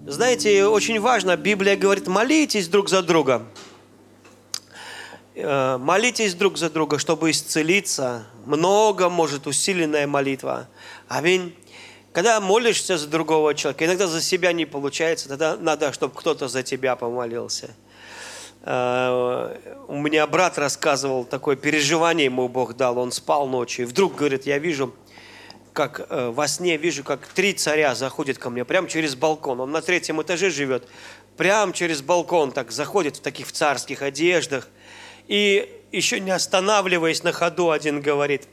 Знаете, очень важно, Библия говорит, молитесь друг за друга. Молитесь друг за друга, чтобы исцелиться. Много может усиленная молитва. Аминь. Когда молишься за другого человека, иногда за себя не получается, тогда надо, чтобы кто-то за тебя помолился. У меня брат рассказывал, такое переживание ему Бог дал. Он спал ночью, и вдруг, говорит, я вижу, как во сне вижу, как 3 царя заходят ко мне прямо через балкон. Он на 3-м этаже живет. Прямо через балкон так заходит в царских одеждах. И еще не останавливаясь на ходу, один говорит: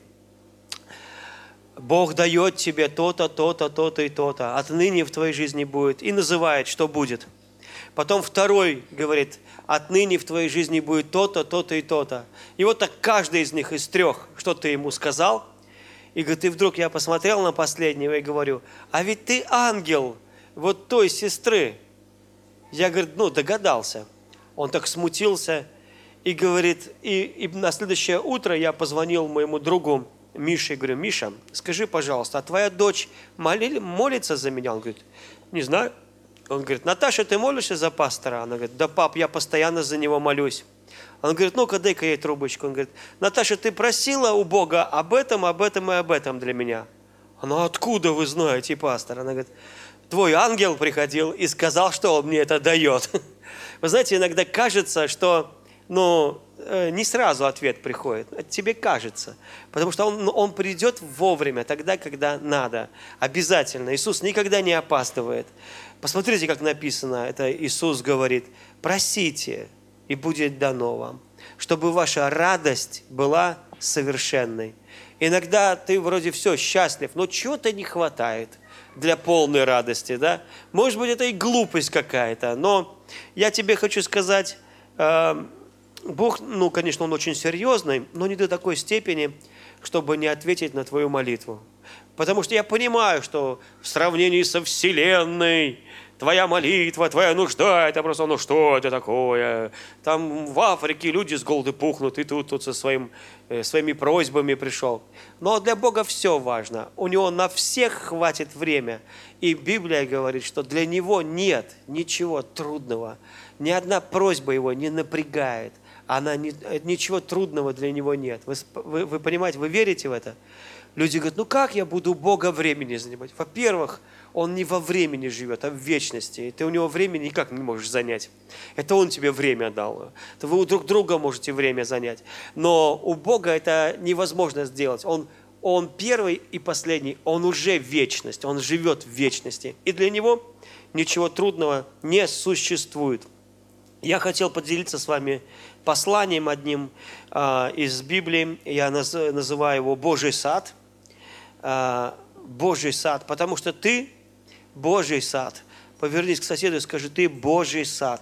Бог дает тебе то-то, то-то, то-то и то-то. Отныне в твоей жизни будет. И называет, что будет. Потом второй говорит: отныне в твоей жизни будет то-то, то-то и то-то. И вот так каждый из них, из 3, что-то ему сказал. И говорит, и вдруг я посмотрел на последнего и говорю: а ведь ты ангел вот той сестры. Я, говорит, догадался. Он так смутился. И говорит, и на следующее утро я позвонил моему другу Мише и говорю: Миша, скажи, пожалуйста, а твоя дочь молится за меня? Он говорит: не знаю. Он говорит: Наташа, ты молишься за пастора? Она говорит: да, пап, я постоянно за него молюсь. Он говорит: ну-ка, дай-ка ей трубочку. Он говорит: Наташа, ты просила у Бога об этом, об этом и об этом для меня? Она: откуда вы знаете, пастор? Она говорит: твой ангел приходил и сказал, что он мне это дает. Вы знаете, иногда кажется, что не сразу ответ приходит. Тебе кажется. Потому что он придет вовремя, тогда, когда надо. Обязательно. Иисус никогда не опаздывает. Посмотрите, как написано. Это Иисус говорит: просите, и будет дано вам, чтобы ваша радость была совершенной. Иногда ты вроде все, счастлив, но чего-то не хватает для полной радости. Да? Может быть, это и глупость какая-то. Но я тебе хочу сказать... Бог, конечно, Он очень серьезный, но не до такой степени, чтобы не ответить на твою молитву. Потому что я понимаю, что в сравнении со Вселенной твоя молитва, твоя нужда, это просто, что это такое? Там в Африке люди с голоду пухнут, и тут со своими просьбами пришел. Но для Бога все важно. У Него на всех хватит время. И Библия говорит, что для Него нет ничего трудного. Ни одна просьба Его не напрягает. Ничего трудного для Него нет. Вы понимаете, вы верите в это? Люди говорят: как я буду Бога времени занимать? Во-первых, Он не во времени живет, а в вечности. И ты у Него времени никак не можешь занять. Это Он тебе время дал. Это вы у друг друга можете время занять. Но у Бога это невозможно сделать. Он первый и последний. Он уже вечность. Он живет в вечности. И для Него ничего трудного не существует. Я хотел поделиться с вами посланием одним из Библии. Я называю его «Божий сад». Божий сад, потому что ты Божий сад. Повернись к соседу и скажи: ты Божий сад.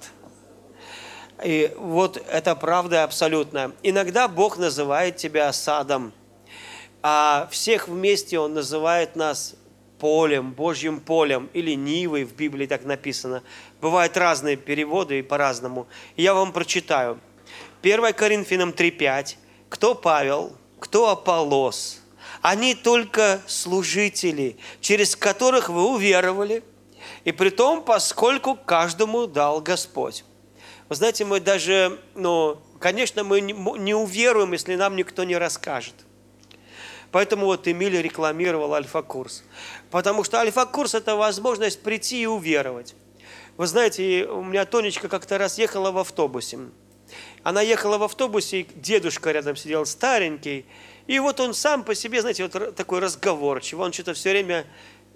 И вот это правда абсолютно. Иногда Бог называет тебя садом, а всех вместе Он называет нас полем, Божьим полем или нивой, в Библии так написано. Бывают разные переводы и по-разному. Я вам прочитаю. 1 Коринфянам 3:5. Кто Павел, кто Аполлос? Они только служители, через которых вы уверовали, и при том, поскольку каждому дал Господь. Вы знаете, мы даже, конечно, мы не уверуем, если нам никто не расскажет. Поэтому вот Эмиль рекламировал Альфа-курс. Потому что Альфа-курс – это возможность прийти и уверовать. Вы знаете, у меня Тонечка как-то раз ехала в автобусе. Она ехала в автобусе, и дедушка рядом сидел, старенький. И вот он сам по себе, знаете, вот такой разговорчивый. Он что-то все время...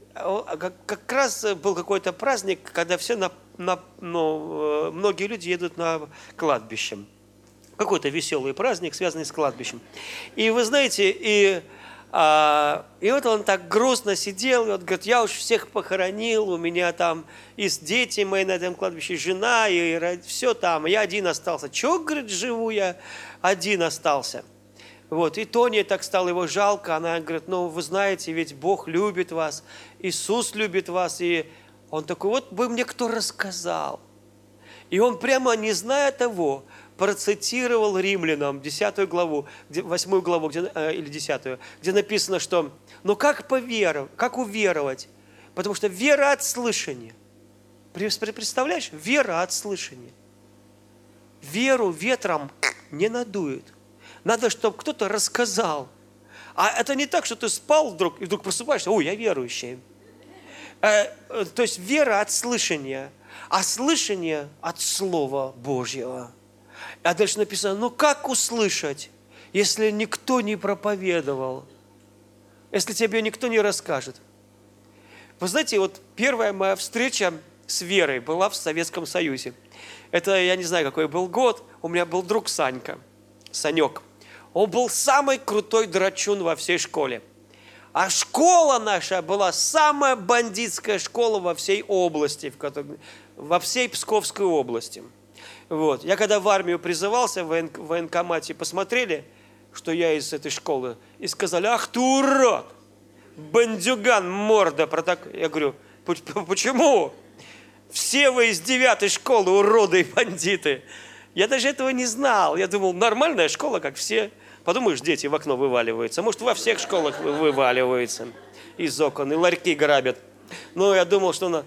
Как раз был какой-то праздник, когда многие люди едут на кладбище. Какой-то веселый праздник, связанный с кладбищем. И вы знаете, и вот он так грустно сидел, и вот говорит: я уж всех похоронил, у меня там и дети мои на этом кладбище, жена, и все там, я один остался. Чего, говорит, живу я, один остался. Вот, и Тоне так стало его жалко, она говорит: вы знаете, ведь Бог любит вас, Иисус любит вас, и он такой: вот бы мне кто рассказал. И он прямо, не зная того, процитировал Римлянам 10 главу, 8 главу или 10, где написано, что как уверовать? Потому что вера от слышания. Представляешь? Вера от слышания. Веру ветром не надует. Надо, чтобы кто-то рассказал. А это не так, что ты спал вдруг, и вдруг просыпаешься, ой, я верующий. То есть вера от слышания, а слышание от Слова Божьего. А дальше написано, ну как услышать, если никто не проповедовал, если тебе никто не расскажет? Вы знаете, вот первая моя встреча с верой была в Советском Союзе. Это, я не знаю, какой был год, у меня был друг Санька, Санек. Он был самый крутой драчун во всей школе. А школа наша была самая бандитская школа во всей области, во всей Псковской области. Вот. Я когда в армию призывался, в военкомате посмотрели, что я из этой школы, и сказали, ах ты урод, бандюган, морда. Я говорю, почему? Все вы из 9-й школы, уроды и бандиты. Я даже этого не знал. Я думал, нормальная школа, как все. Подумаешь, дети в окно вываливаются. Может, во всех школах вываливаются из окон, и ларьки грабят. Но я думал, что...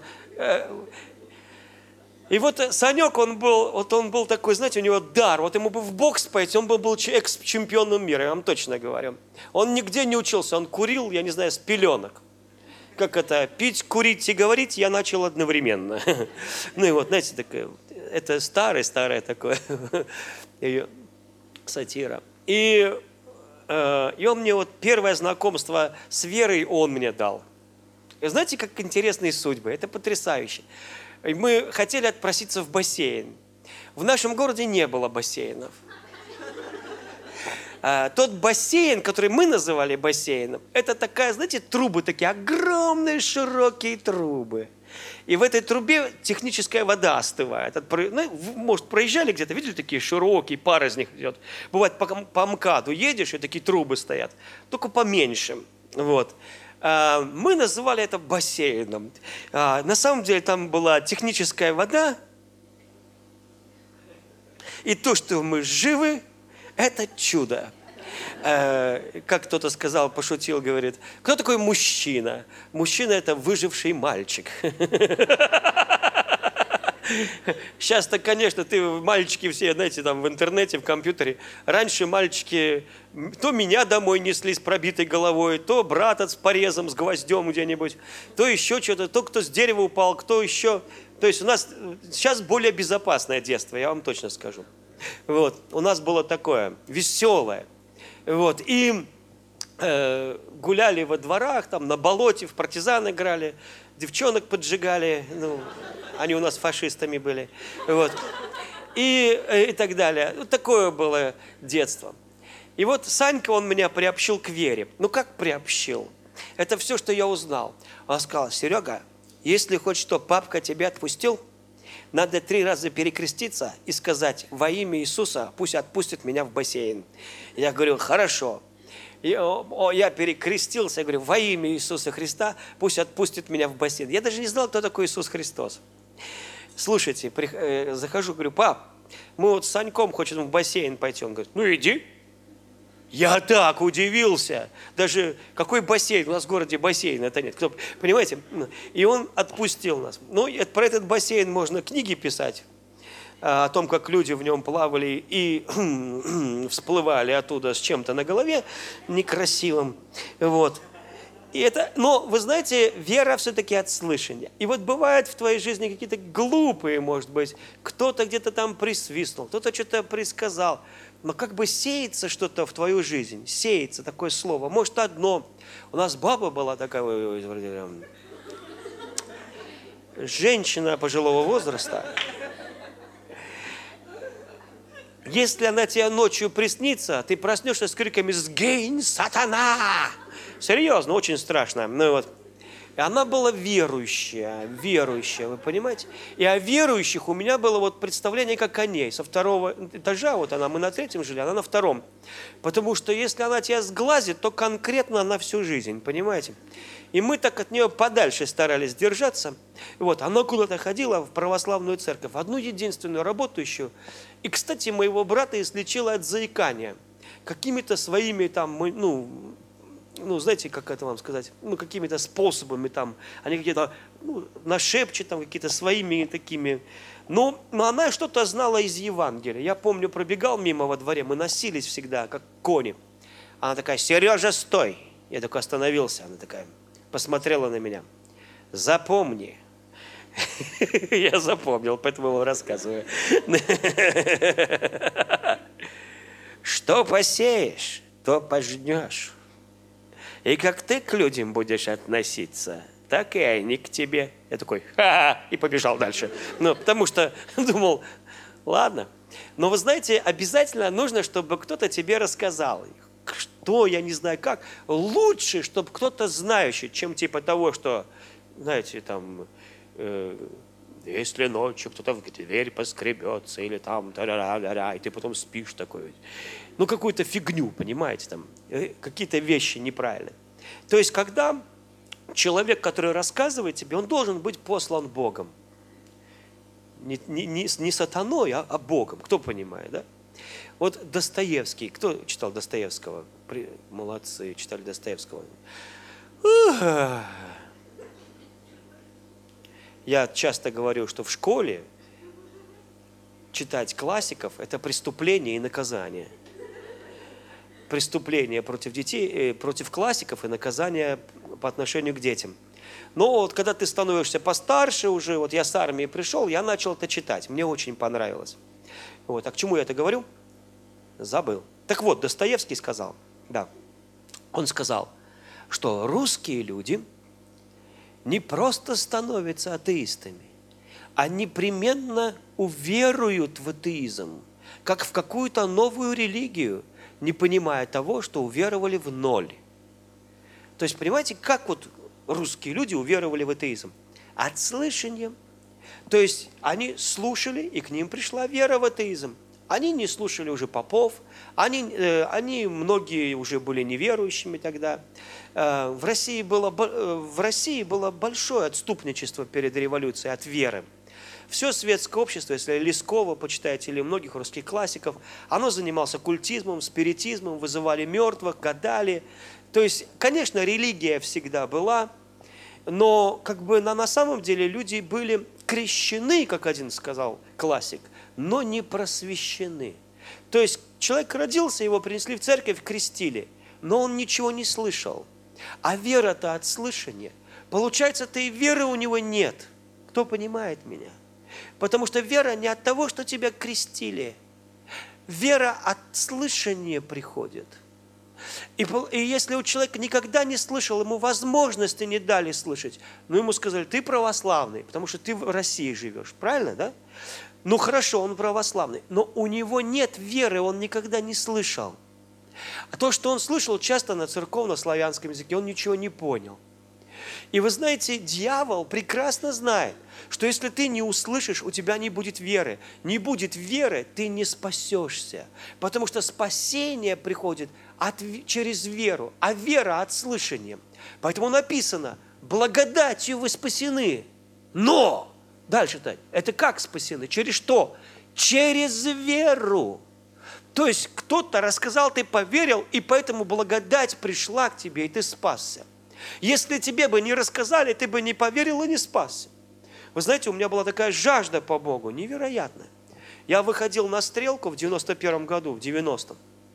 И вот Санек, он был такой, знаете, у него дар. Вот ему бы в бокс пойти, он был экс-чемпионом мира, я вам точно говорю. Он нигде не учился, он курил, я не знаю, с пеленок. Как это, пить, курить и говорить я начал одновременно. Ну и вот, знаете, такое, это старое такое сатира. И он мне вот первое знакомство с верой он мне дал. И знаете, как интересные судьбы, это потрясающе. Мы хотели отпроситься в бассейн. В нашем городе не было бассейнов. Тот бассейн, который мы называли бассейном, это такая, знаете, трубы такие, огромные широкие трубы. И в этой трубе техническая вода остывает. Может, проезжали где-то, видели такие широкие, пар из них идет. Бывает, по МКАДу едешь, и такие трубы стоят, только поменьше. Вот. Мы называли это бассейном. На самом деле там была техническая вода. И то, что мы живы, это чудо. Как кто-то сказал, пошутил, говорит, кто такой мужчина? Мужчина – это выживший мальчик. Сейчас-то, конечно, мальчики все, знаете, там в интернете, в компьютере. Раньше мальчики то меня домой несли с пробитой головой, то брата с порезом, с гвоздем где-нибудь, то еще что-то, то кто с дерева упал, кто еще. То есть у нас сейчас более безопасное детство, я вам точно скажу. Вот. У нас было такое веселое. Вот. И гуляли во дворах, там на болоте, в партизан играли, девчонок поджигали, они у нас фашистами были, вот. И так далее. Вот такое было детство. И вот Санька, он меня приобщил к вере. Ну как приобщил? Это все, что я узнал. Он сказал, Серега, если хоть что, папка тебя отпустил, надо 3 раза перекреститься и сказать, во имя Иисуса пусть отпустит меня в бассейн. Я говорю, хорошо. Я перекрестился, я говорю, во имя Иисуса Христа пусть отпустит меня в бассейн. Я даже не знал, кто такой Иисус Христос. Слушайте, захожу, говорю, пап, мы вот с Саньком хотим в бассейн пойти. Он говорит, ну иди. Я так удивился. Даже какой бассейн? У нас в городе бассейна это нет. Понимаете? И он отпустил нас. Ну, про этот бассейн можно книги писать. О том, как люди в нем плавали и всплывали оттуда с чем-то на голове некрасивым. Вот. Но, вы знаете, вера все-таки от слышания. И вот бывают в твоей жизни какие-то глупые, может быть, кто-то где-то там присвистнул, кто-то что-то присказал. Но как бы сеется что-то в твою жизнь, сеется такое слово. Может, одно. У нас баба была такая, женщина пожилого возраста. Если она тебе ночью приснится, ты проснешься с криками «Сгинь, сатана!» Серьезно, очень страшно. Ну, вот. И она была верующая, вы понимаете? И о верующих у меня было вот представление как о ней. Со 2-го этажа, вот мы на 3-м жили, она на 2-м. Потому что если она тебя сглазит, то конкретно на всю жизнь, понимаете? И мы так от нее подальше старались держаться. Вот, она куда-то ходила в православную церковь, одну единственную работающую. И, кстати, моего брата излечила от заикания. Какими-то своими там, ну, знаете, как это вам сказать, ну, какими-то способами там, они какие-то, ну, нашепчут там какие-то своими такими. Но она что-то знала из Евангелия. Я помню, пробегал мимо во дворе, мы носились всегда, как кони. Она такая: Сережа, стой! Я такой остановился, она такая посмотрела на меня. Запомни. Я запомнил, поэтому вам рассказываю. Что посеешь, то пожнешь. И как ты к людям будешь относиться, так и они к тебе. Я такой: ха-ха, и побежал дальше. Ну, потому что думал, ладно. Но вы знаете, обязательно нужно, чтобы кто-то тебе рассказал. Что, я не знаю как. Лучше, чтобы кто-то знающий, чем типа того, что, знаете, там, если ночью кто-то в дверь поскребется, или там, и ты потом спишь такой. Ну, какую-то фигню, понимаете, там, какие-то вещи неправильные. То есть, когда человек, который рассказывает тебе, он должен быть послан Богом. Не сатаной, а Богом. Кто понимает, да? Вот Достоевский. Кто читал Достоевского? Молодцы, читали Достоевского. Я часто говорю, что в школе читать классиков – это преступление и наказание. Преступление против детей, против классиков и наказание по отношению к детям. Но вот когда ты становишься постарше уже, вот я с армии пришел, я начал это читать. Мне очень понравилось. Вот. А к чему я это говорю? Забыл. Так вот, Достоевский сказал, да, он сказал, что русские люди не просто становятся атеистами, а непременно уверуют в атеизм, как в какую-то новую религию, не понимая того, что уверовали в ноль. То есть, понимаете, как вот русские люди уверовали в атеизм? От слышания. То есть, они слушали, и к ним пришла вера в атеизм. Они не слушали уже попов, они многие уже были неверующими тогда. В России было большое отступничество перед революцией от веры. Все светское общество, если Лескова почитаете или многих русских классиков, оно занималось оккультизмом, спиритизмом, вызывали мертвых, гадали. То есть, конечно, религия всегда была, но как бы на самом деле люди были крещены, как один сказал классик, но не просвещены. То есть человек родился, его принесли в церковь, крестили, но он ничего не слышал. А вера-то от слышания. Получается-то и веры у него нет. Кто понимает меня? Потому что вера не от того, что тебя крестили. Вера от слышания приходит. И если у человека никогда не слышал, ему возможности не дали слышать, но ему сказали: ты православный, потому что ты в России живешь. Правильно, да? Ну хорошо, он православный, но у него нет веры, он никогда не слышал. А то, что он слышал часто на церковно-славянском языке, он ничего не понял. И вы знаете, дьявол прекрасно знает, что если ты не услышишь, у тебя не будет веры. Не будет веры, ты не спасешься. Потому что спасение приходит через веру, а вера от слышания. Поэтому написано: благодатью вы спасены. Но, дальше-то, это как спасены? Через что? Через веру. То есть кто-то рассказал, ты поверил, и поэтому благодать пришла к тебе, и ты спасся. Если тебе бы не рассказали, ты бы не поверил и не спасся. Вы знаете, у меня была такая жажда по Богу, невероятная. Я выходил на стрелку в 91 году, в 90-м.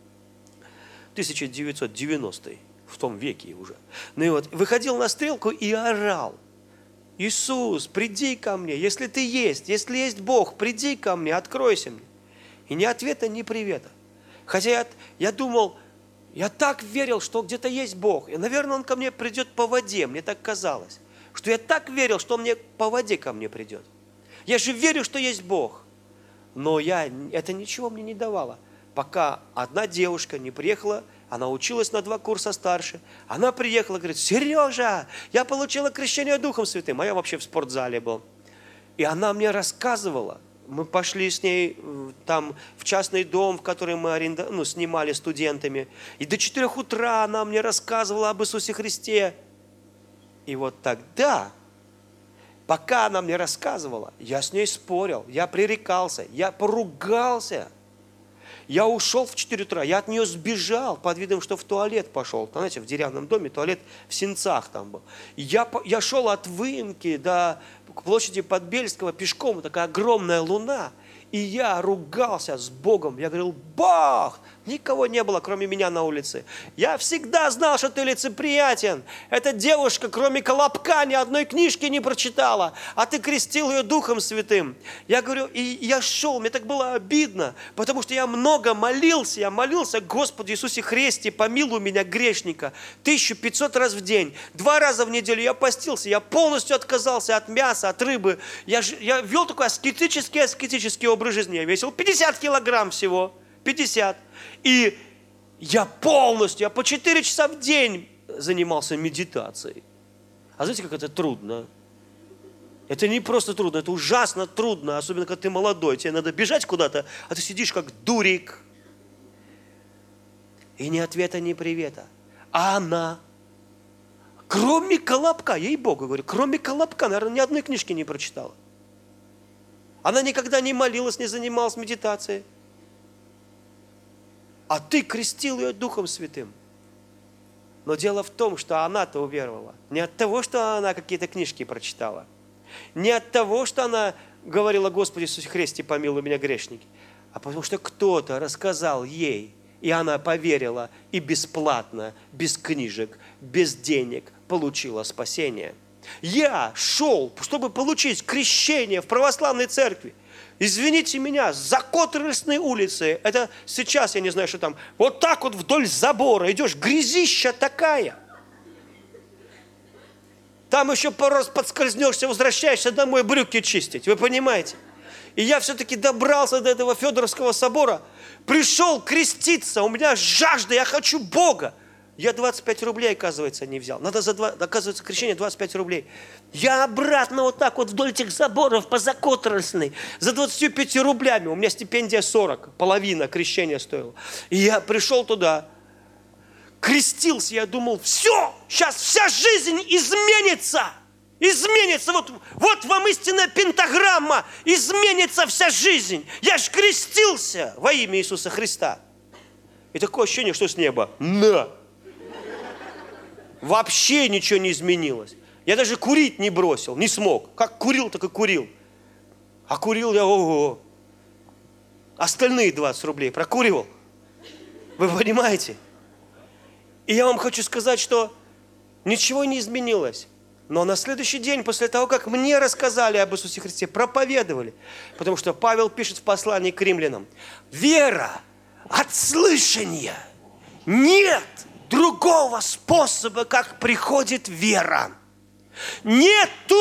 1990-й, в том веке уже. Ну и вот, выходил на стрелку и орал: Иисус, приди ко мне, если ты есть, если есть Бог, приди ко мне, откройся мне. И ни ответа, ни привета. Хотя я думал, я так верил, что где-то есть Бог. И, наверное, Он ко мне придет по воде, мне так казалось. Что я так верил, что Он мне по воде ко мне придет. Я же верю, что есть Бог. Но это ничего мне не давало. Пока одна девушка не приехала, она училась на 2 курса старше. Она приехала, говорит: Сережа, я получила крещение Духом Святым. А я вообще в спортзале был. И она мне рассказывала. Мы пошли с ней там в частный дом, в который мы снимали студентами. И до 4 утра она мне рассказывала об Иисусе Христе. И вот тогда, пока она мне рассказывала, я с ней спорил, я пререкался, я поругался. Я ушел в 4 утра, я от нее сбежал под видом, что в туалет пошел. Знаете, в деревянном доме туалет в Сенцах там был. Я шел от выемки до площади Подбельского пешком, такая огромная луна. И я ругался с Богом. Я говорил: Бог, никого не было, кроме меня на улице. Я всегда знал, что ты лицеприятен. Эта девушка, кроме Колобка, ни одной книжки не прочитала, а ты крестил ее Духом Святым. Я говорю, и я шел, мне так было обидно, потому что я много молился. Я молился: Господи Иисусе Христе, помилуй меня, грешника, 1500 раз в день. 2 раза в неделю я постился, я полностью отказался от мяса, от рыбы. Я вел такой аскетический образ жизни. Я весил 50 килограмм всего. 50. И я по 4 часа в день занимался медитацией. А знаете, как это трудно? Это не просто трудно, это ужасно трудно, особенно когда ты молодой. Тебе надо бежать куда-то, а ты сидишь как дурик. И ни ответа, ни привета. А она, кроме Колобка, ей-богу говорю, кроме Колобка, наверное, ни одной книжки не прочитала. Она никогда не молилась, не занималась медитацией. А ты крестил ее Духом Святым. Но дело в том, что она-то уверовала. Не от того, что она какие-то книжки прочитала. Не от того, что она говорила: Господи Иисусе Христе, помилуй меня, грешники. А потому что кто-то рассказал ей, и она поверила, и бесплатно, без книжек, без денег получила спасение. Я шел, чтобы получить крещение в православной церкви. Извините меня, Закотрельсной улицы, это сейчас, я не знаю, что там, вот так вот вдоль забора идешь, грязища такая. Там еще пару раз подскользнешься, возвращаешься домой брюки чистить, вы понимаете? И я все-таки добрался до этого Федоровского собора, пришел креститься, у меня жажда, я хочу Бога. Я 25 рублей, оказывается, не взял. Надо оказывается, крещение 25 рублей. Я обратно вот так вот вдоль этих заборов по Закотрельсной за 25 рублями. У меня стипендия 40, половина крещения стоила. И я пришел туда, крестился, я думал: все, сейчас вся жизнь изменится. Изменится, вот вам истинная пентаграмма, изменится вся жизнь. Я ж крестился во имя Иисуса Христа. И такое ощущение, что с неба: на! Вообще ничего не изменилось. Я даже курить не бросил, не смог. Как курил, так и курил. А курил я, ого. Остальные 20 рублей прокуривал. Вы понимаете? И я вам хочу сказать, что ничего не изменилось. Но на следующий день, после того, как мне рассказали об Иисусе Христе, проповедовали. Потому что Павел пишет в послании к римлянам: вера от слышания. Нет другого способа, как приходит вера. Не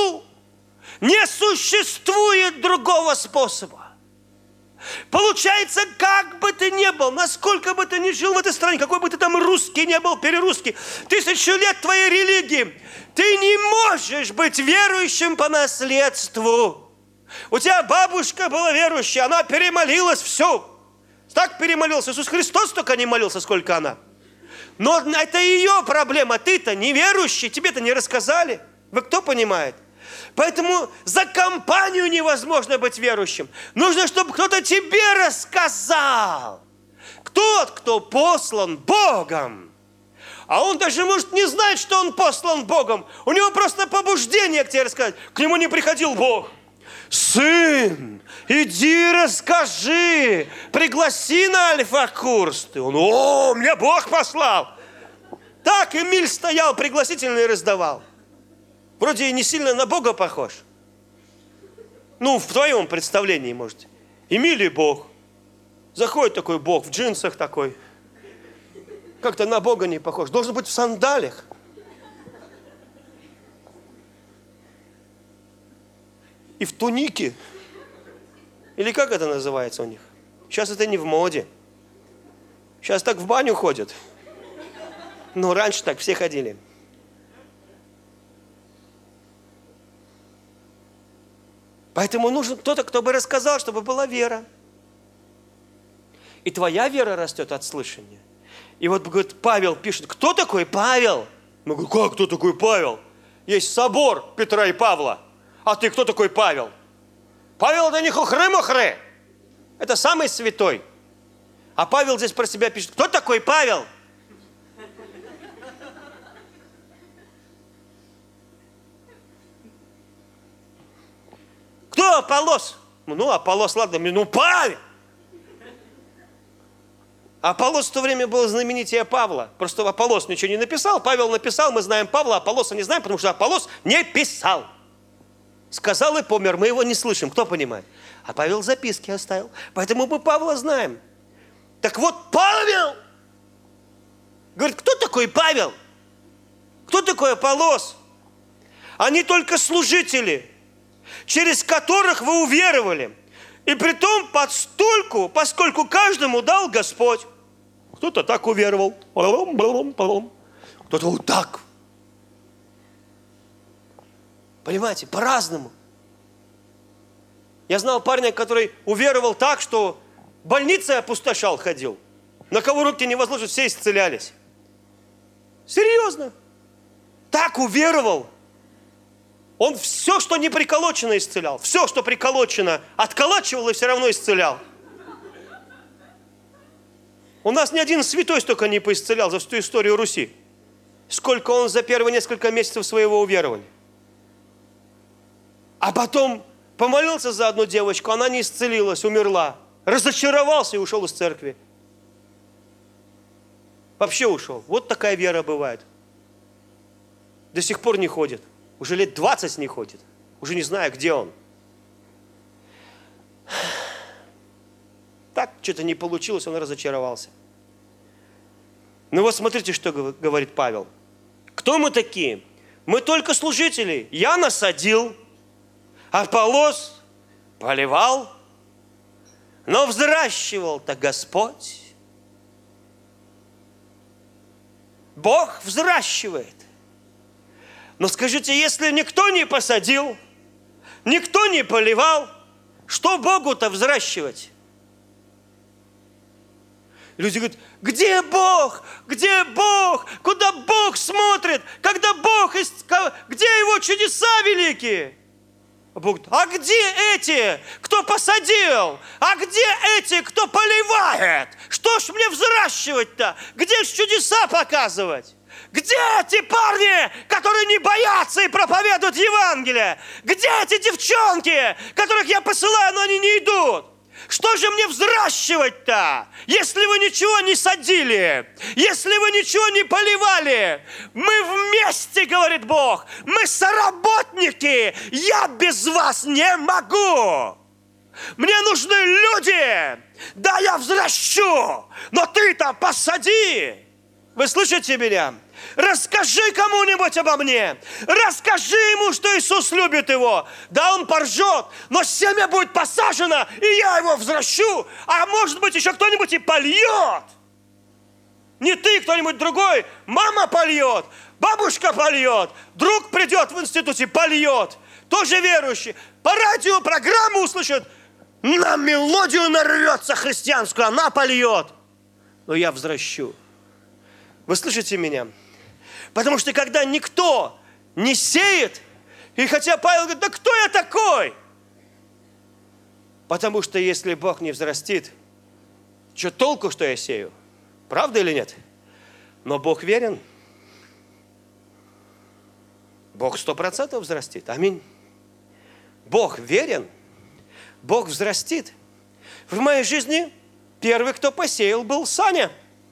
существует другого способа. Получается, как бы ты ни был, насколько бы ты ни жил в этой стране, какой бы ты там русский не был, перерусский, 1000 лет твоей религии, ты не можешь быть верующим по наследству. У тебя бабушка была верующая, она перемолилась, все. Так перемолился Иисус Христос, только не молился, сколько она. Но это ее проблема. Ты-то неверующий, тебе-то не рассказали. Вы кто понимает? Поэтому за компанию невозможно быть верующим. Нужно, чтобы кто-то тебе рассказал. Тот, кто послан Богом. А он даже может не знать, что он послан Богом. У него просто побуждение к тебе рассказать. К нему не приходил Бог. Сын, иди расскажи, пригласи на альфа-курс. И он: о, меня Бог послал. Так Эмиль стоял, пригласительный раздавал. Вроде и не сильно на Бога похож. Ну, в твоем представлении, может. Эмиль и Бог. Заходит такой Бог в джинсах такой. Как-то на Бога не похож. Должен быть в сандалиях. И в тунике. Или как это называется у них? Сейчас это не в моде. Сейчас так в баню ходят. Но раньше так все ходили. Поэтому нужен кто-то, кто бы рассказал, чтобы была вера. И твоя вера растет от слышания. И вот, говорит, Павел пишет: кто такой Павел? Мы говорим: как кто такой Павел? Есть собор Петра и Павла. А ты кто такой Павел? Павел — это не хухры-мухры. Это самый святой. А Павел здесь про себя пишет. Кто такой Павел? Кто Аполлос? Ну, Аполлос, ладно, ну, Павел. Аполлос в то время был знаменитее Павла. Просто Аполлос ничего не написал, Павел написал, мы знаем Павла, Аполлоса не знаем, потому что Аполлос не писал. Сказал и помер, мы его не слышим, кто понимает? А Павел записки оставил, поэтому мы Павла знаем. Так вот, Павел, говорит, кто такой Павел? Кто такой Аполлос? Они только служители, через которых вы уверовали. И притом постольку, поскольку каждому дал Господь. Кто-то так уверовал, кто-то вот так. Понимаете, по-разному. Я знал парня, который уверовал так, что больницей опустошал, ходил. На кого руки не возложат, все исцелялись. Серьезно. Так уверовал. Он все, что не приколочено, исцелял. Все, что приколочено, отколачивал и все равно исцелял. У нас ни один святой столько не поисцелял за всю историю Руси. Сколько он за первые несколько месяцев своего уверования. А потом помолился за одну девочку, она не исцелилась, умерла. Разочаровался и ушел из церкви. Вообще ушел. Вот такая вера бывает. До сих пор не ходит. Уже лет 20 не ходит. Уже не знаю, где он. Так что-то не получилось, он разочаровался. Ну вот смотрите, что говорит Павел. Кто мы такие? Мы только служители. Я насадил, Аполлос поливал, но взращивал-то Господь. Бог взращивает. Но скажите, если никто не посадил, никто не поливал, что Богу-то взращивать? Люди говорят, где Бог? Где Бог? Куда Бог смотрит? Когда Бог, где Его чудеса великие? А Бог говорит, а где эти, кто посадил? А где эти, кто поливает? Что ж мне взращивать-то? Где ж чудеса показывать? Где эти парни, которые не боятся и проповедуют Евангелие? Где эти девчонки, которых я посылаю, но они не идут? Что же мне взращивать-то, если вы ничего не садили, если вы ничего не поливали? Мы вместе, говорит Бог, мы соработники, я без вас не могу. Мне нужны люди, да я взращу, но ты-то посади. Вы слышите меня? Расскажи кому-нибудь обо мне. Расскажи ему, что Иисус любит его. Да, он поржет, но семя будет посажено, и я его взращу. А может быть, еще кто-нибудь и польет. Не ты, кто-нибудь другой. Мама польет, бабушка польет, друг придет в институте, польет. Тоже верующий. По радио программу услышит. На мелодию нарвется христианскую, она польет. Но я взращу. Вы слышите меня? Потому что когда никто не сеет, и хотя Павел говорит, да кто я такой? Потому что если Бог не взрастит, что толку, что я сею? Правда или нет? Но Бог верен. Бог 100% взрастит. Аминь. Бог верен. Бог взрастит. В моей жизни первый, кто посеял, был Саня.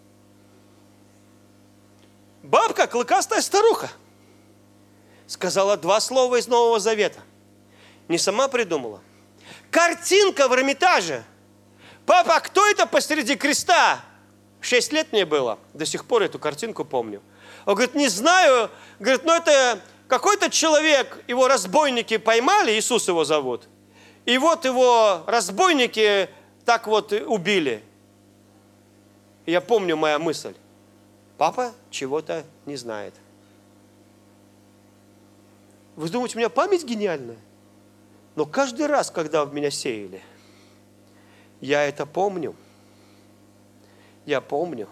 Бабка, клыкастая старуха, сказала 2 слова из Нового Завета. Не сама придумала. Картинка в Эрмитаже. Папа, а кто это посреди креста? 6 лет мне было. До сих пор эту картинку помню. Он говорит, не знаю. Говорит, ну это какой-то человек, его разбойники поймали, Иисус его зовут. И вот его разбойники так вот убили. И я помню моя мысль. Папа чего-то не знает. Вы думаете, у меня память гениальная? Но каждый раз, когда в меня сеяли, я это помню. Я помню.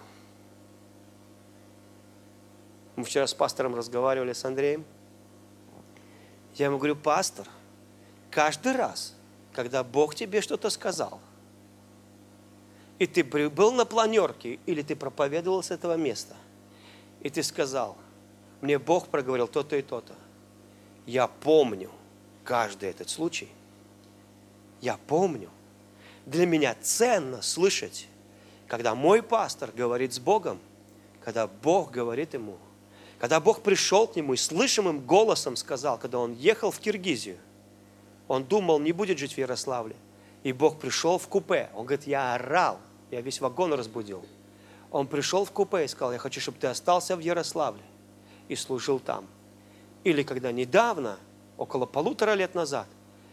Мы вчера с пастором разговаривали, с Андреем. Я ему говорю, пастор, каждый раз, когда Бог тебе что-то сказал, и ты был на планерке, или ты проповедовал с этого места, и ты сказал, мне Бог проговорил то-то и то-то. Я помню каждый этот случай. Я помню. Для меня ценно слышать, когда мой пастор говорит с Богом, когда Бог говорит ему, когда Бог пришел к нему и слышимым голосом сказал, когда он ехал в Киргизию, он думал, не будет жить в Ярославле. И Бог пришел в купе. Он говорит, я орал, я весь вагон разбудил. Он пришел в купе и сказал, я хочу, чтобы ты остался в Ярославле и служил там. Или когда недавно, около 1,5 лет назад,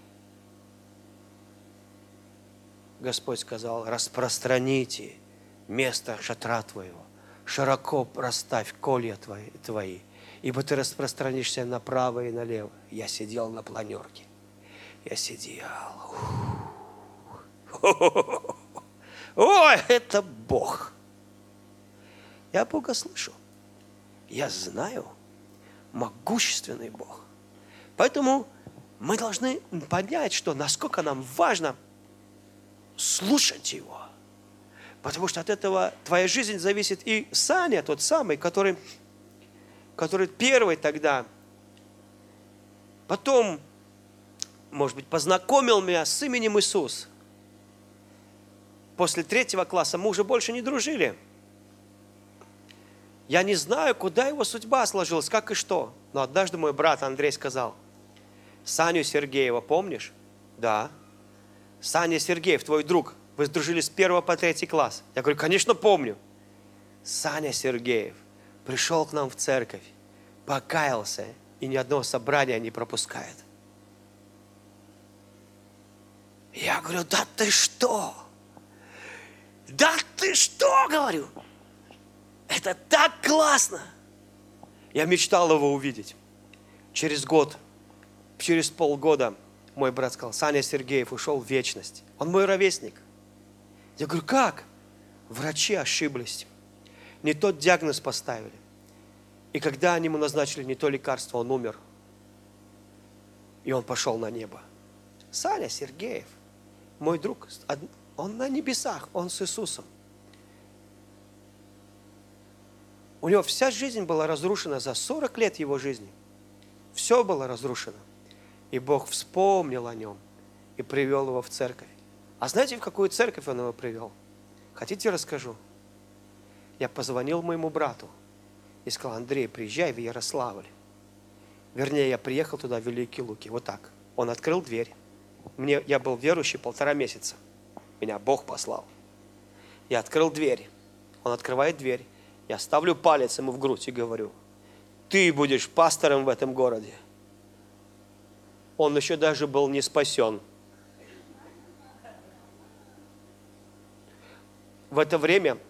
Господь сказал, распространите место шатра твоего, широко расставь колья твои, ибо ты распространишься направо и налево. Я сидел на планерке. Я сидел. Ой, это Бог. Я Бога слышу. Я знаю, могущественный Бог. Поэтому мы должны понять, что насколько нам важно слушать Его. Потому что от этого твоя жизнь зависит. И Саня, тот самый, который первый тогда, потом, может быть, познакомил меня с именем Иисус. После 3 класса мы уже больше не дружили. Я не знаю, куда его судьба сложилась, как и что. Но однажды мой брат Андрей сказал, Саню Сергеева помнишь? Да. Саня Сергеев, твой друг, вы дружили с 1 по 3 класс. Я говорю, конечно, помню. Саня Сергеев пришел к нам в церковь, покаялся и ни одного собрания не пропускает. Я говорю, да ты что? Да ты что, говорю? Это так классно! Я мечтал его увидеть. Через полгода мой брат сказал, Саня Сергеев ушел в вечность. Он мой ровесник. Я говорю, как? Врачи ошиблись. Не тот диагноз поставили. И когда они ему назначили не то лекарство, он умер. И он пошел на небо. Саня Сергеев, мой друг, он на небесах, он с Иисусом. У него вся жизнь была разрушена за 40 лет его жизни. Все было разрушено. И Бог вспомнил о нем и привел его в церковь. А знаете, в какую церковь он его привел? Хотите, расскажу? Я позвонил моему брату и сказал, Андрей, приезжай в Ярославль. Вернее, я приехал туда, в Великие Луки. Вот так. Он открыл дверь. Я был верующий 1,5 месяца. Меня Бог послал. Я открыл дверь. Он открывает дверь. Я ставлю палец ему в грудь и говорю, ты будешь пастором в этом городе. Он еще даже был не спасен. В это время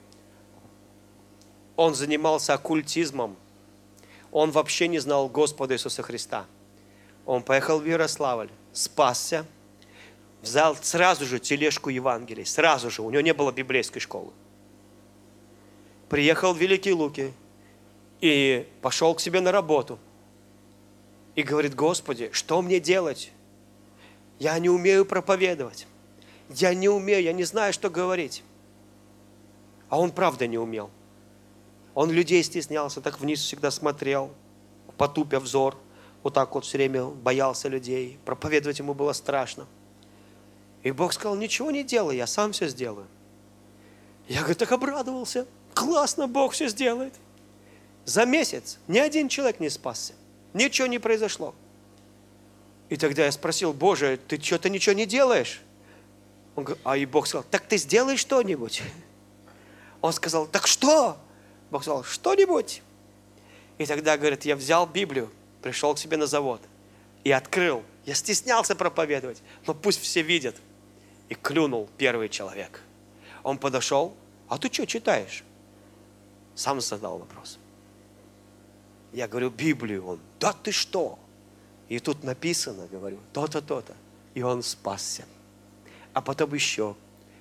он занимался оккультизмом. Он вообще не знал Господа Иисуса Христа. Он поехал в Ярославль, спасся, взял сразу же тележку Евангелий, сразу же, у него не было библейской школы. Приехал в Великие Луки и пошел к себе на работу. И говорит, Господи, что мне делать? Я не умею проповедовать. Я не знаю, что говорить. А он правда не умел. Он людей стеснялся, так вниз всегда смотрел, потупя взор. Вот так вот все время боялся людей. Проповедовать ему было страшно. И Бог сказал, ничего не делай, я сам все сделаю. Я, говорит, так обрадовался. Классно, Бог все сделает. За месяц ни один человек не спасся. Ничего не произошло. И тогда я спросил, Боже, ты что-то ничего не делаешь? Он говорит, и Бог сказал, так ты сделай что-нибудь. Он сказал, так что? Бог сказал, что-нибудь. И тогда, говорит, я взял Библию, пришел к себе на завод и открыл. Я стеснялся проповедовать, но пусть все видят. И клюнул первый человек. Он подошел, а ты что читаешь? Сам задал вопрос. Я говорю, Библию. Он, да ты что? И тут написано, говорю, то-то, то-то. И он спасся. А потом еще.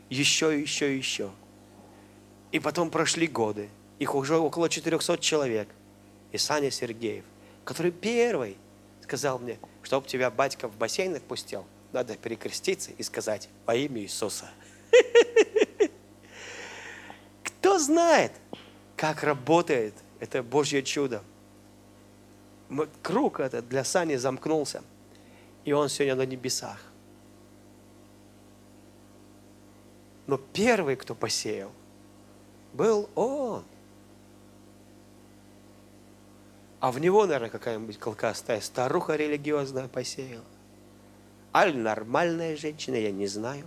И потом прошли годы. Их уже около 400 человек. И Саня Сергеев, который первый сказал мне, чтоб тебя батька в бассейн отпустил, надо перекреститься и сказать во имя Иисуса. Кто знает, как работает это Божье чудо? Круг этот для Сани замкнулся, и он сегодня на небесах. Но первый, кто посеял, был он. А в него, наверное, какая-нибудь колкастая старуха религиозная посеяла. Аль нормальная женщина, я не знаю.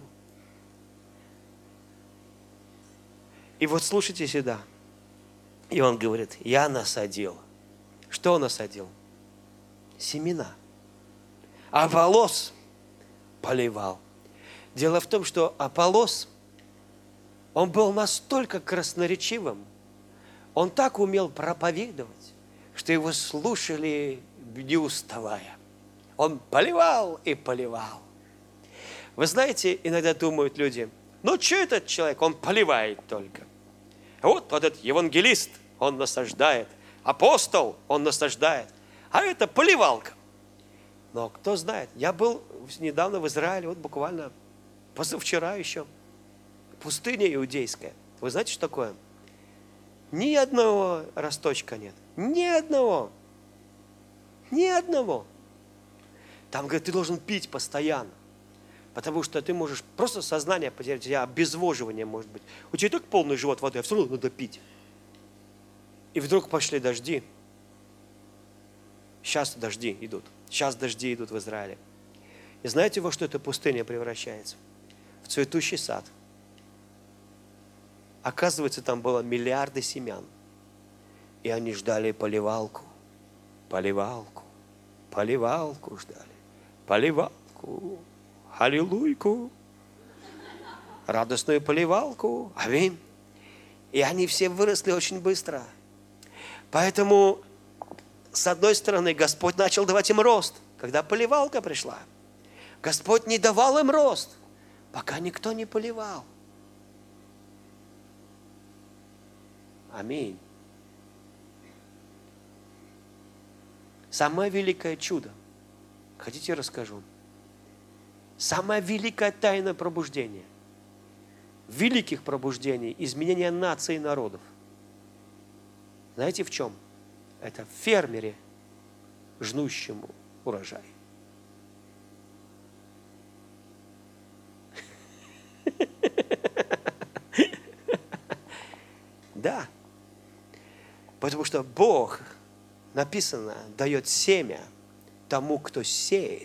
И вот слушайте сюда. И он говорит, я насадил. Что он насадил? Семена. Аполлос поливал. Дело в том, что Аполлос, он был настолько красноречивым, он так умел проповедовать, что его слушали не уставая. Он поливал и поливал. Вы знаете, иногда думают люди, ну что этот человек, он поливает только. Вот этот евангелист, он насаждает. Апостол, он насаждает. А это поливалка. Но кто знает, я был недавно в Израиле, вот буквально позавчера еще. Пустыня иудейская. Вы знаете, что такое? Ни одного росточка нет. Ни одного. Ни одного. Там, говорят, ты должен пить постоянно. Потому что ты можешь просто сознание потерять, у тебя обезвоживание может быть. У тебя и так полный живот воды, а все равно надо пить. И вдруг пошли дожди. Сейчас дожди идут. Сейчас дожди идут в Израиле. И знаете, во что эта пустыня превращается? В цветущий сад. Оказывается, там было миллиарды семян. И они ждали поливалку. Поливалку. Поливалку ждали. Поливалку. Аллилуйку. Радостную поливалку. Аминь. И они все выросли очень быстро. Поэтому, с одной стороны, Господь начал давать им рост, когда поливалка пришла. Господь не давал им рост, пока никто не поливал. Аминь. Самое великое чудо, хотите, расскажу? Самая великая тайна пробуждения, великих пробуждений, изменения наций и народов. Знаете в чем? Это в фермере, жнущему урожай. Да. Потому что Бог, написано, дает семя тому, кто сеет.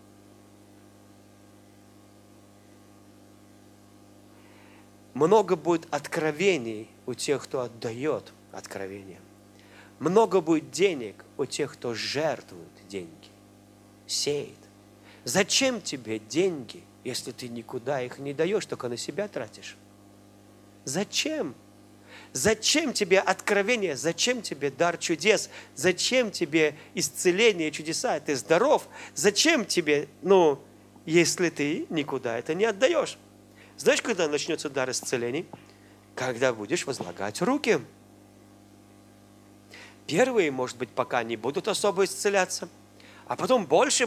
Много будет откровений у тех, кто отдает откровения. Много будет денег у тех, кто жертвует деньги, сеет. Зачем тебе деньги, если ты никуда их не даешь, только на себя тратишь? Зачем? Зачем тебе откровение? Зачем тебе дар чудес? Зачем тебе исцеление, чудеса? Ты здоров. Зачем тебе, если ты никуда это не отдаешь? Знаешь, когда начнется дар исцелений? Когда будешь возлагать руки. Первые, может быть, пока не будут особо исцеляться, а потом больше.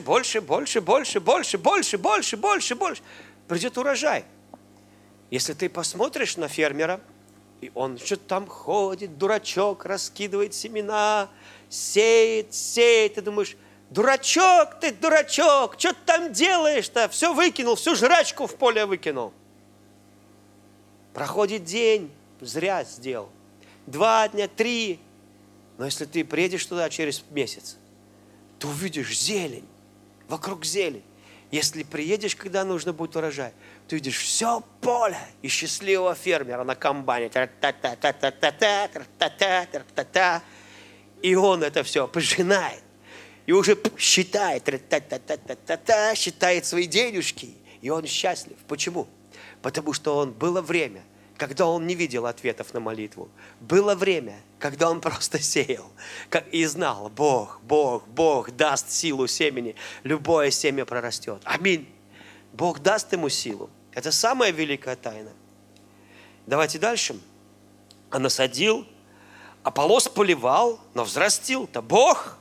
Придет урожай. Если ты посмотришь на фермера, и он что-то там ходит, дурачок, раскидывает семена, сеет, ты думаешь, дурачок ты, дурачок, что ты там делаешь-то? Все выкинул, всю жрачку в поле выкинул. Проходит день, зря сделал. 2 дня, 3. Но если ты приедешь туда через месяц, ты увидишь зелень, вокруг зелень. Если приедешь, когда нужно будет урожай, ты видишь все поле и счастливого фермера на комбайне. И он это все пожинает. И уже считает, считает свои денежки. И он счастлив. Почему? Потому что было время, когда он не видел ответов на молитву. Было время, когда он просто сеял. И знал, Бог даст силу семени. Любое семя прорастет. Аминь. Бог даст ему силу. Это самая великая тайна. Давайте дальше. А насадил, Аполлос поливал, но взрастил-то Бог.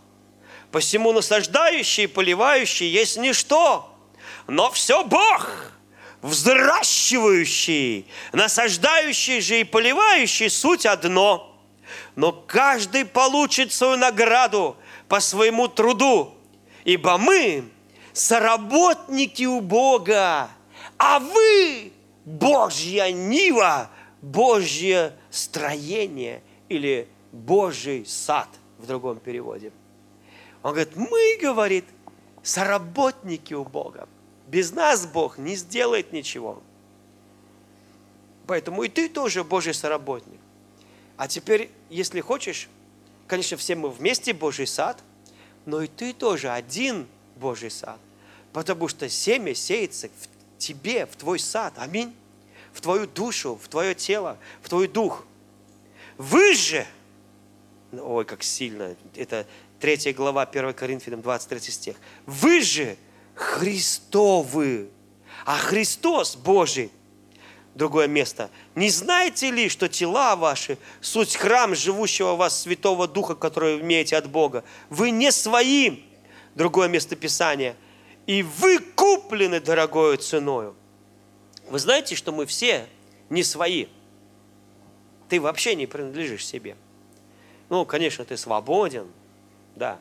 Посему насаждающий и поливающий есть ничто, но все Бог. взращивающий, насаждающий же и поливающий суть одно. Но каждый получит свою награду по своему труду, ибо мы соработники у Бога, а вы Божья нива, Божье строение или Божий сад в другом переводе. Он говорит, мы, говорит, соработники у Бога. Без нас Бог не сделает ничего. Поэтому и ты тоже Божий соработник. А теперь, если хочешь, конечно, все мы вместе Божий сад, но и ты тоже один Божий сад. Потому что семя сеется в тебе, в твой сад. Аминь. В твою душу, в твое тело, в твой дух. Вы же, ой, как сильно, это 3 глава 1 Коринфянам, 23 стих. Вы же Христовы, а Христос Божий. Другое место. Не знаете ли, что тела ваши суть храм живущего в вас Святого Духа, который вы имеете от Бога? Вы не свои. Другое место Писания. И вы куплены дорогою ценою. Вы знаете, что мы все не свои. Ты вообще не принадлежишь себе. Ну, конечно, ты свободен, да.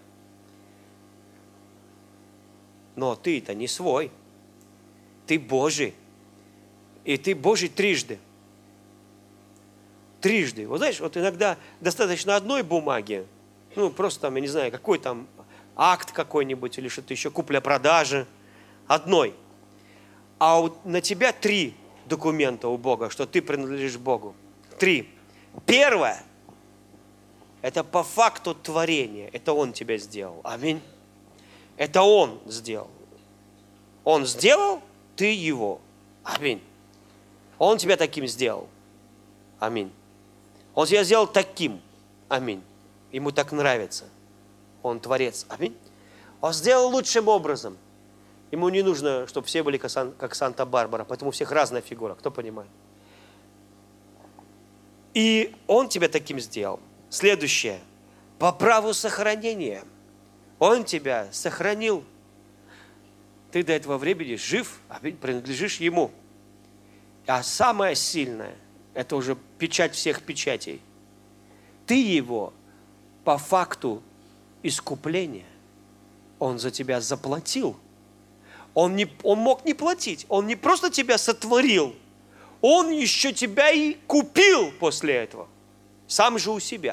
Но ты-то не свой. Ты Божий. И ты Божий трижды. Трижды. Вот знаешь, вот иногда достаточно одной бумаги, ну, просто там, я не знаю, какой там акт какой-нибудь или что-то еще, купля-продажа, одной. А на тебя 3 документа у Бога, что ты принадлежишь Богу. 3. Первое – это по факту творения. Это Он тебя сделал. Аминь. Это Он сделал. Он сделал, ты Его. Аминь. Он тебя таким сделал. Аминь. Он тебя сделал таким. Аминь. Ему так нравится. Он Творец. Аминь. Он сделал лучшим образом. Ему не нужно, чтобы все были как Санта-Барбара, поэтому у всех разная фигура. Кто понимает? И Он тебя таким сделал. Следующее. По праву сохранения. Он тебя сохранил. Ты до этого времени жив, принадлежишь Ему. А самое сильное, это уже печать всех печатей. Ты Его по факту искупления, Он за тебя заплатил. Он мог не платить. Он не просто тебя сотворил, Он еще тебя и купил после этого. Сам же у себя.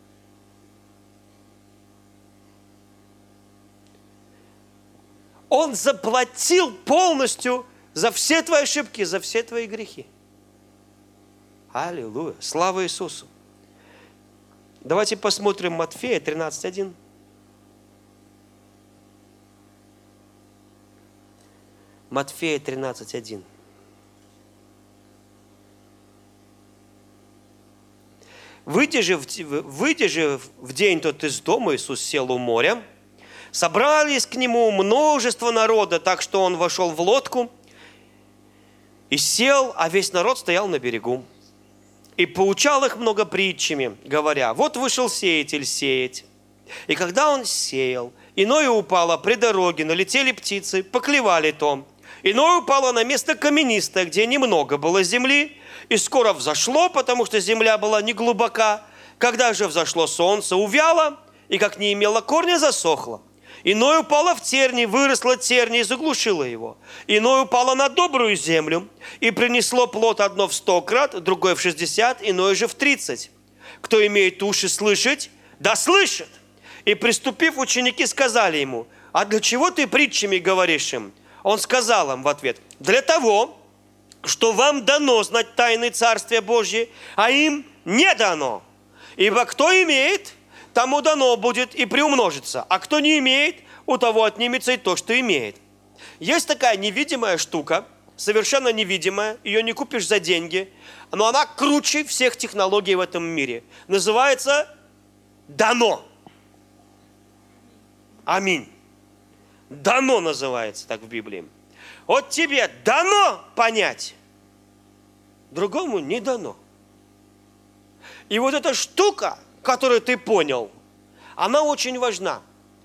Он заплатил полностью за все твои ошибки, за все твои грехи. Аллилуйя. Слава Иисусу. Давайте посмотрим Матфея 13:1. Матфея 13:1. Выйдя же в день тот из дома, Иисус сел у моря. Собрались к Нему множество народа, так что Он вошел в лодку и сел, а весь народ стоял на берегу. И поучал их много притчами, говоря, вот вышел сеятель сеять. И когда он сеял, иное упало при дороге, налетели птицы, поклевали то. Иное упало на место каменистое, где немного было земли, и скоро взошло, потому что земля была не глубока. Когда же взошло солнце, увяло, и как не имело корня, засохло. Иное упало в терни, выросло терни и заглушило его. Иное упало на добрую землю и принесло плод одно в 100 крат, другое в 60, иное же в 30. Кто имеет уши слышать, да слышит. И приступив, ученики сказали ему, а для чего ты притчами говоришь им? Он сказал им в ответ, для того, что вам дано знать тайны Царствия Божьего, а им не дано. Ибо кто имеет, тому дано будет и приумножится, а кто не имеет, у того отнимется и то, что имеет. Есть такая невидимая штука, совершенно невидимая, ее не купишь за деньги, но она круче всех технологий в этом мире. Называется дано. Аминь. Дано называется так в Библии. Вот тебе дано понять, другому не дано. И вот эта штука, которую ты понял, она очень важна.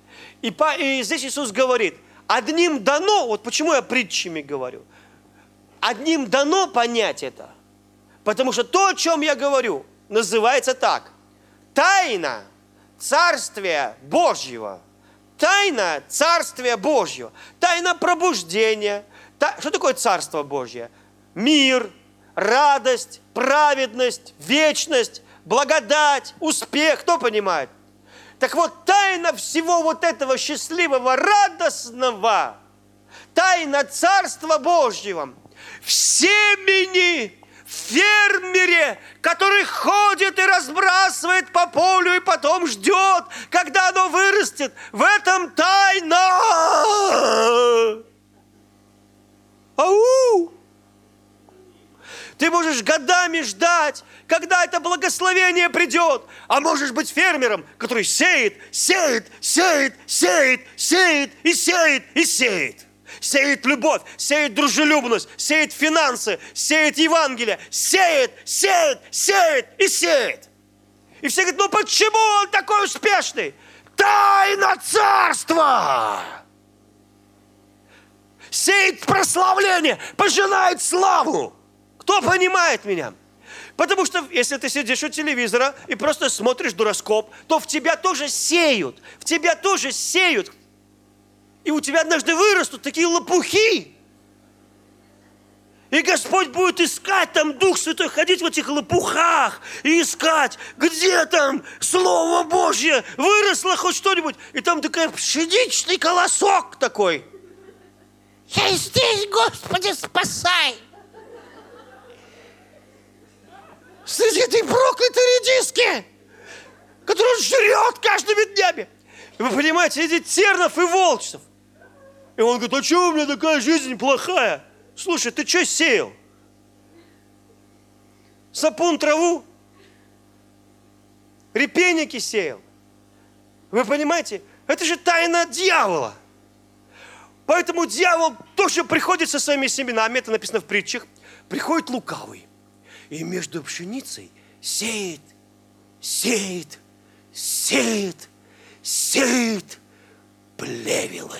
И здесь Иисус говорит, одним дано, вот почему я притчами говорю, одним дано понять это. Потому что то, о чем я говорю, называется так. Тайна Царствия Божьего. Тайна Царствия Божьего. Тайна пробуждения. Что такое Царство Божье? Мир, радость, праведность, вечность, благодать, успех. Кто понимает? Так вот, тайна всего вот этого счастливого, радостного, тайна Царства Божьего в семени, в фермере, который ходит и разбрасывает по полю и потом ждет, когда оно вырастет. В этом тайна. Ау! Ты можешь годами ждать, когда это благословение придет, а можешь быть фермером, который сеет, сеет, сеет, сеет, сеет и сеет и сеет. Сеет любовь, сеет дружелюбность, сеет финансы, сеет Евангелие, сеет, сеет, сеет и сеет. И все говорят, ну почему он такой успешный? Тайна царства! Сеет прославление, пожинает славу. Кто понимает меня? Потому что если ты сидишь у телевизора и просто смотришь дуроскоп, то в тебя тоже сеют. В тебя тоже сеют. И у тебя однажды вырастут такие лопухи. И Господь будет искать там, Дух Святой, ходить в этих лопухах и искать, где там Слово Божье выросло хоть что-нибудь. И там такой пшеничный колосок такой. Я здесь, Господи, спасай. Среди этой проклятой редиски, которую он жрет каждыми днями. И вы понимаете, сидит Тернов и Волчцев. И он говорит, а что у меня такая жизнь плохая? Слушай, ты что сеял? Сапун траву? Репейники сеял? Вы понимаете, это же тайна дьявола. Поэтому дьявол тоже приходит со своими семенами, это написано в притчах, приходит лукавый. И между пшеницей сеет, сеет, сеет, сеет плевелы.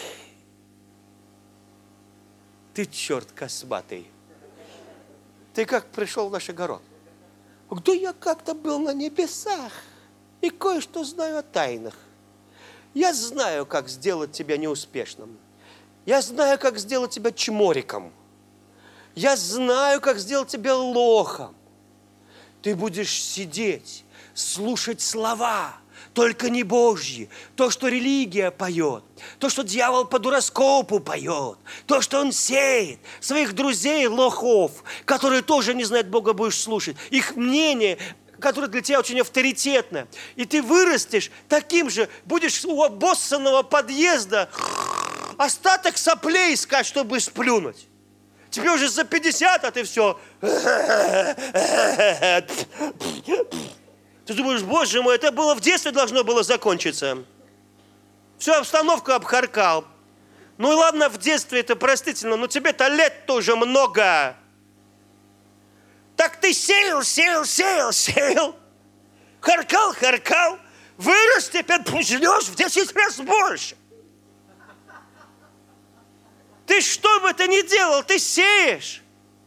Ты черт косматый. Ты как пришел в наш огород? Да я как-то был на небесах и кое-что знаю о тайнах. Я знаю, как сделать тебя неуспешным. Я знаю, как сделать тебя чмориком. Я знаю, как сделать тебя лохом. Ты будешь сидеть, слушать слова, только не Божьи. То, что религия поет, то, что дьявол по дуроскопу поет, то, что он сеет. Своих друзей, лохов, которые тоже не знают Бога, будешь слушать. Их мнение, которое для тебя очень авторитетно. И ты вырастешь таким же, будешь у обоссанного подъезда остаток соплей искать, чтобы сплюнуть. Тебе уже за 50, а ты все. Ты думаешь, Боже мой, это было в детстве должно было закончиться. Всю обстановку обхаркал. Ну и ладно, в детстве это простительно, но тебе-то лет-то уже много. Так ты сеял, сеял, сеял, сеял. Харкал, харкал. Вырос, теперь пожнешь в 10 раз больше. Ты что бы ты ни делал, ты сеешь.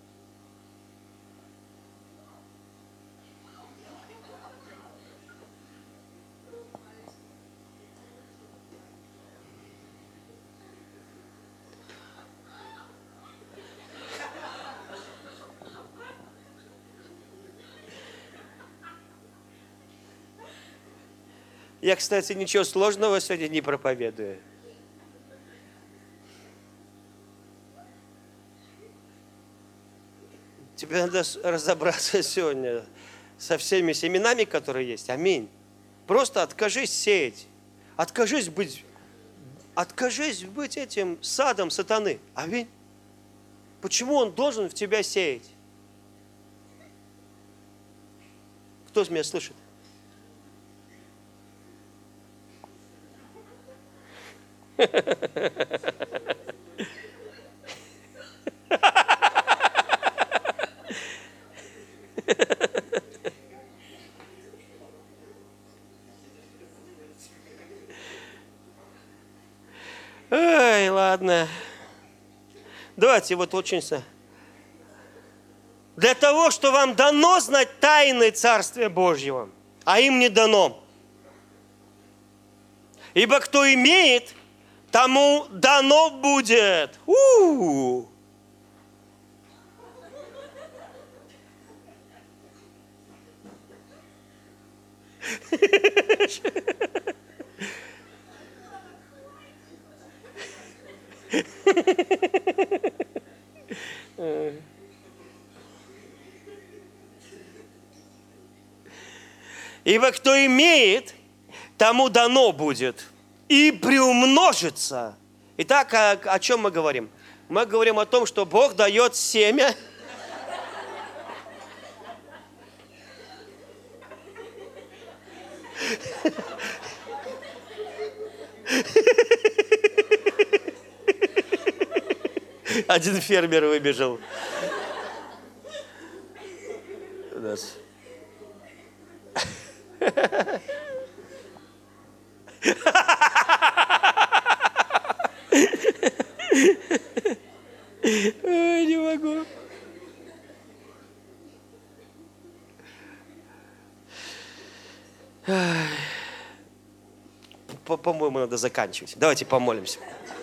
Я, кстати, ничего сложного сегодня не проповедую. Тебе надо разобраться сегодня со всеми семенами, которые есть. Аминь. Просто откажись сеять. Откажись быть этим садом сатаны. Аминь. Почему он должен в тебя сеять? Кто меня слышит? Ой, ладно. Давайте вот очень Для того, что вам дано знать тайны Царствия Божьего, а им не дано. Ибо кто имеет, тому дано будет. У-у-у. Ибо кто имеет, тому дано будет и приумножится. Итак, о чем мы говорим? Мы говорим о том, что Бог дает семя. Один фермер выбежал. Ой, не могу. По-моему, надо заканчивать. Давайте помолимся.